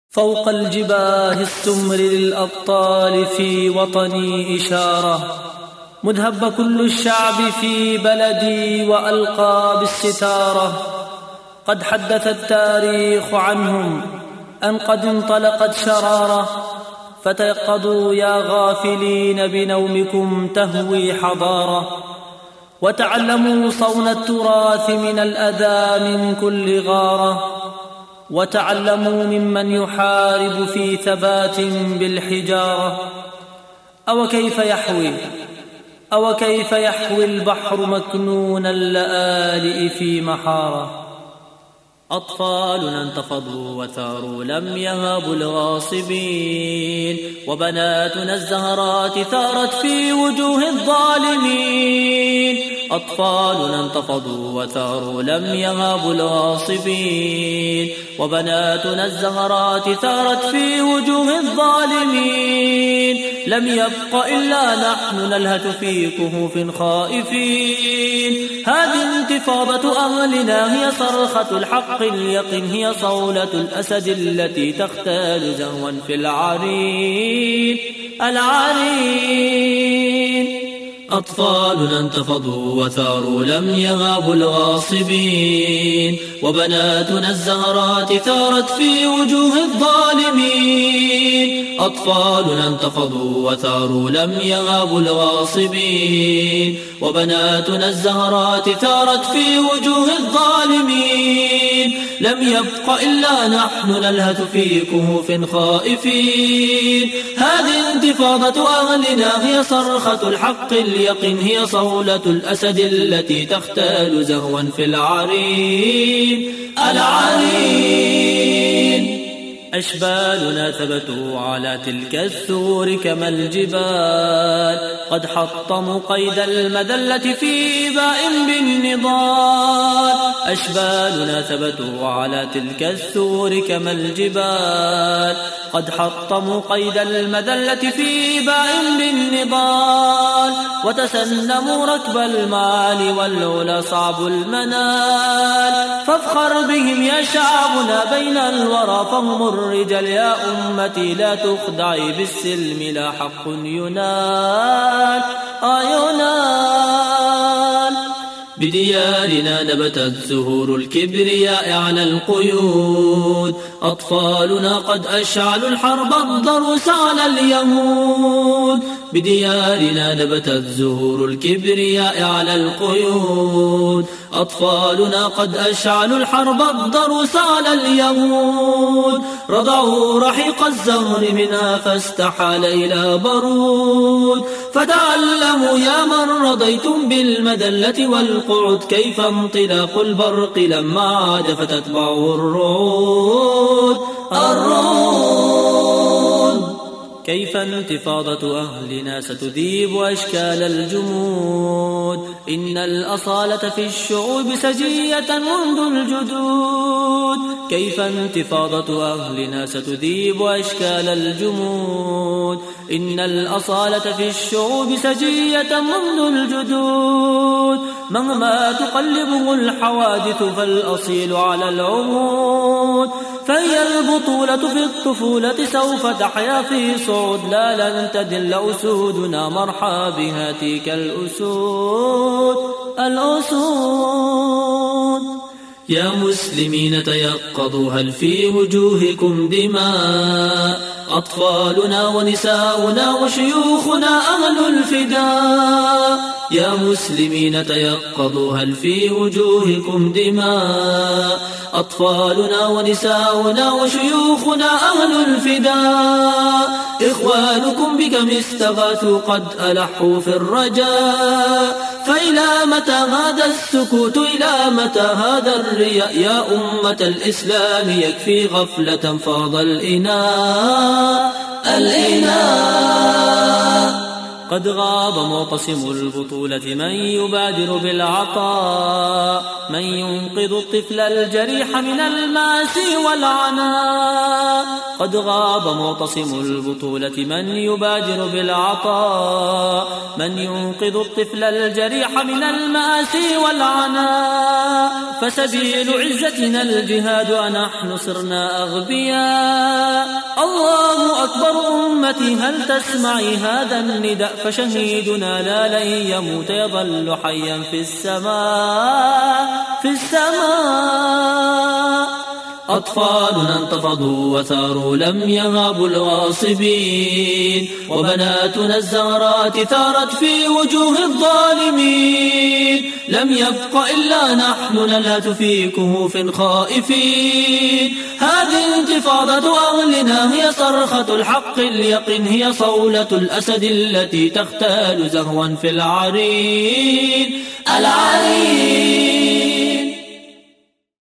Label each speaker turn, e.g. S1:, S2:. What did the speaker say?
S1: فوق الجباه السمر للأبطال في وطني إشارة، مذهب كل الشعب في بلدي وألقى بالستارة. قد حدث التاريخ عنهم أن قد انطلقت شرارة، فتيقظوا يا غافلين بنومكم تهوي حضارة، وتعلموا صون التراث من الأذى من كل غارة، وتعلموا ممن يحارب في ثبات بالحجارة. أو كيف يحوي البحر مكنون اللآلئ في محارة. أطفالنا انتفضوا وثاروا لم يهابوا الغاصبين، وبناتنا الزهرات ثارت في وجوه الظالمين. أطفالنا انتفضوا وثاروا لم يهابوا الغاصبين، وبناتنا الزهرات ثارت في وجوه الظالمين. لم يبق إلا نحن نلهث في كهوف خائفين. هذه انتفاضة أهلنا، هي صرخة الحق اليقين، هي صولة الأسد التي تختال زهوا في العرين. أطفالنا انتفضوا وثاروا لم يغابوا الغاصبين، وبناتنا الزهرات ثارت في وجوه الظالمين. أطفالنا انتفضوا وثاروا لم يغابوا الغاصبين، وبناتنا الزهرات ثارت في وجوه الظالمين. لم يبق إلا نحن نلهث في كهوف خائفين. هذه انتفاضة أهلنا، هي صرخة الحق اليقين، هي صولة الأسد التي تختال زهوا في العرين. أشبالنا ثبتوا على تلك الثور كما الجبال، قد حطموا قيد المذلة في باء بالنضال. أشبالنا ثبتوا على تلك الثور كما الجبال، قد حطموا قيد المذلة في باء بالنضال. وتسنموا ركب المال والعلا صعب المنال، فافخر بهم يا شعبنا بين الورى، فهم الرجال يا أمتي. لا تخدعي بالسلم، لا حق ينال بديارنا نبتت زهور الكبرياء على القيود. أطفالنا قد أشعلوا الحرب الضروس على اليهود. بديارنا نبتت زهور الكبرياء على القيود. أطفالنا قد أشعلوا الحرب الضروس على اليهود. رضعوا رحيق الزهر منها فاستحال إلى برود. فتعلموا يا من رضيتم بالمذلة والقعود، كيف انطلاق البرق لما عاد فتتبعه الرعود. كيف انتفاضة أهلنا ستذيب أشكال الجمود، إن الأصالة في الشعوب سجية منذ الجدود. كيف انتفاضة أهلنا ستذيب أشكال الجمود، إن الأصالة في الشعوب سجية منذ الجدود. مهما تقلبه الحوادث فالأصيل على العمود، فهي البطولة في الطفولة سوف تحيا في صعود. لا لن تدل أسودنا مرحى بها تلك الأسود. يا مسلمين تيقظوا، هل في وجوهكم دماء؟ أطفالنا ونساؤنا وشيوخنا أهل الفداء. يا مسلمين تيقظوا، هل في وجوهكم دماء؟ أطفالنا ونساؤنا وشيوخنا أهل الفداء. إخوانكم بكم استغاثوا قد ألحوا في الرجاء. فإلى متى هذا السكوت، إلى متى هذا الرياء؟ يا أمة الإسلام يكفي غفلة فاض الإناء. قد غاب معتصم البطولة من يبادر بالعطاء من ينقذ الطفل الجريح من الماسي والعناء قد غاب معتصم البطولة من يبادر بالعطاء من ينقذ الطفل الجريح من الماسي والعناء فسبيل عزتنا الجهاد ونحن صرنا أغبياء الله أكبر أمتي هل تسمعي هذا النداء فشهيدنا لا لن يموت يظل حيا في السماء أطفالنا انتفضوا وثاروا لم يهابوا الغاصبين وبناتنا الزهرات ثارت في وجوه الظالمين لم يبق إلا نحن نلهث في كهوف خائفين هذه انتفاضة أهلنا هي صرخة الحق اليقين هي صولة الأسد التي تختال زهوا في العرين